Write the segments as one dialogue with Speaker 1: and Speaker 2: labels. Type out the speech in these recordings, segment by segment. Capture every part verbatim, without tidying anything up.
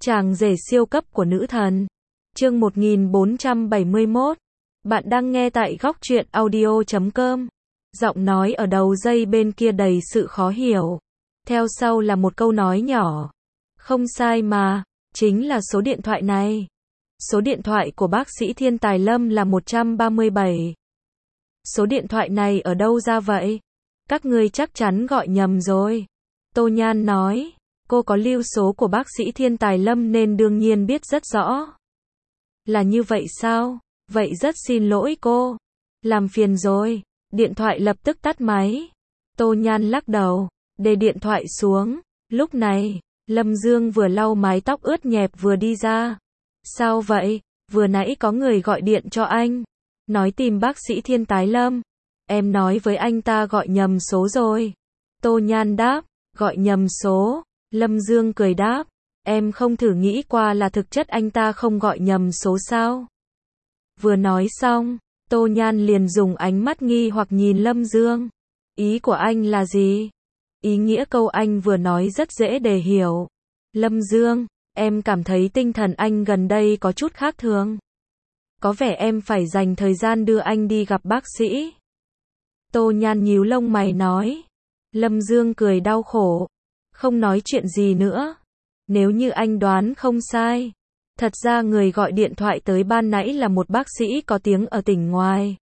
Speaker 1: Chàng rể siêu cấp của nữ thần. Chương một nghìn bốn trăm bảy mươi mốt. Bạn đang nghe tại góc truyện audio chấm com. Giọng nói ở đầu dây bên kia đầy sự khó hiểu. Theo sau là một câu nói nhỏ. Không sai mà, chính là số điện thoại này. Số điện thoại của bác sĩ Thiên Tài Lâm là một trăm ba mươi bảy. Số điện thoại này ở đâu ra vậy? Các ngươi chắc chắn gọi nhầm rồi. Tô Nhan nói. Cô có lưu số của bác sĩ Thiên Tài Lâm nên đương nhiên biết rất rõ. Là như vậy sao? Vậy rất xin lỗi cô. Làm phiền rồi. Điện thoại lập tức tắt máy. Tô Nhan lắc đầu, để điện thoại xuống. Lúc này, Lâm Dương vừa lau mái tóc ướt nhẹp vừa đi ra. Sao vậy? Vừa nãy có người gọi điện cho anh. Nói tìm bác sĩ Thiên Tài Lâm. Em nói với anh ta gọi nhầm số rồi. Tô Nhan đáp, gọi nhầm số. Lâm Dương cười đáp, em không thử nghĩ qua là thực chất anh ta không gọi nhầm số sao? Vừa nói xong, Tô Nhan liền dùng ánh mắt nghi hoặc nhìn Lâm Dương. Ý của anh là gì? Ý nghĩa câu anh vừa nói rất dễ để hiểu. Lâm Dương, em cảm thấy tinh thần anh gần đây có chút khác thường. Có vẻ em phải dành thời gian đưa anh đi gặp bác sĩ. Tô Nhan nhíu lông mày nói. Lâm Dương cười đau khổ. Không nói chuyện gì nữa. Nếu như anh đoán không sai, thật ra người gọi điện thoại tới ban nãy là một bác sĩ có tiếng ở tỉnh ngoài.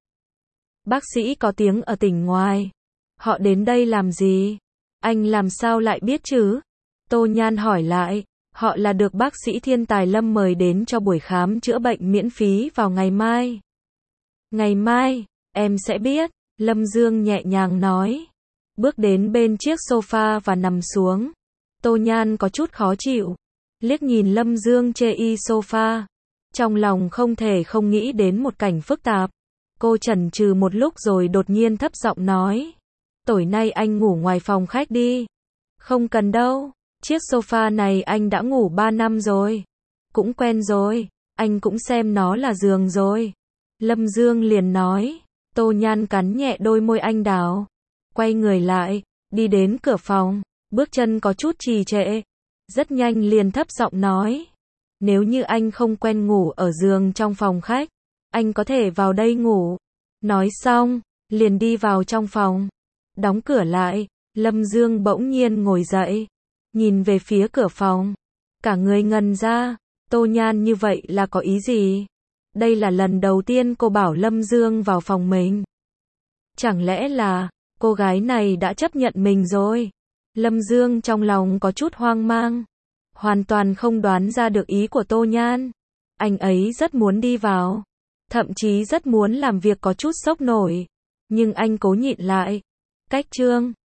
Speaker 1: Bác sĩ có tiếng ở tỉnh ngoài? Họ đến đây làm gì? Anh làm sao lại biết chứ? Tô Nhan hỏi lại. Họ là được bác sĩ Thiên Tài Lâm mời đến cho buổi khám chữa bệnh miễn phí vào ngày mai. Ngày mai, em sẽ biết, Lâm Dương nhẹ nhàng nói. Bước đến bên chiếc sofa và nằm xuống. Tô Nhan có chút khó chịu. Liếc nhìn Lâm Dương chê y sofa. Trong lòng không thể không nghĩ đến một cảnh phức tạp. Cô chần chừ một lúc rồi đột nhiên thấp giọng nói. Tối nay anh ngủ ngoài phòng khách đi. Không cần đâu. Chiếc sofa này anh đã ngủ ba năm rồi. Cũng quen rồi. Anh cũng xem nó là giường rồi. Lâm Dương liền nói. Tô Nhan cắn nhẹ đôi môi anh đào. Quay người lại, đi đến cửa phòng, bước chân có chút trì trệ. Rất nhanh liền thấp giọng nói. Nếu như anh không quen ngủ ở giường trong phòng khách, anh có thể vào đây ngủ. Nói xong, liền đi vào trong phòng. Đóng cửa lại, Lâm Dương bỗng nhiên ngồi dậy, nhìn về phía cửa phòng. Cả người ngần ra, Tô Nhan như vậy là có ý gì? Đây là lần đầu tiên cô bảo Lâm Dương vào phòng mình. Chẳng lẽ là cô gái này đã chấp nhận mình rồi? Lâm Dương trong lòng có chút hoang mang. Hoàn toàn không đoán ra được ý của Tô Nhan. Anh ấy rất muốn đi vào. Thậm chí rất muốn làm việc có chút sốc nổi. Nhưng anh cố nhịn lại. Cách chương